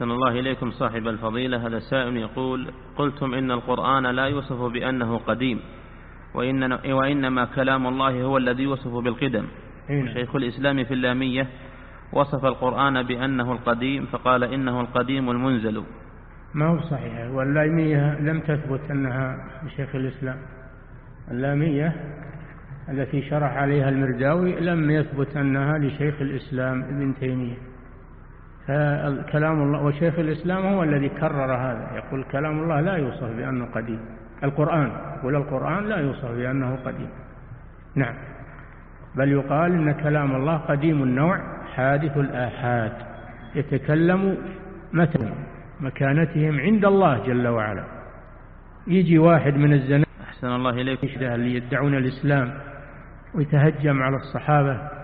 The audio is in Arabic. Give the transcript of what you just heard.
أحسن الله إليكم صاحب الفضيلة. هذا سائل يقول: قلتم إن القرآن لا يوصف بأنه قديم وإنما كلام الله هو الذي يوصف بالقدم. شيخ الإسلام في اللامية وصف القرآن بأنه القديم فقال إنه القديم المنزل. ما هو صحيح، واللامية لم تثبت أنها لشيخ الإسلام. اللامية التي شرح عليها المرداوي لم يثبت أنها لشيخ الإسلام ابن تيمية. فكلام الله، وشيخ الإسلام هو الذي كرر هذا، يقول كلام الله لا يوصف بأنه قديم. القرآن لا يوصف بأنه قديم، نعم، بل يقال إن كلام الله قديم النوع حادث الآحاد، يتكلم متى مكانتهم عند الله جل وعلا. يجي واحد من الزنادقة أحسن الله إليكم اللي يدعون الإسلام ويتهجم على الصحابة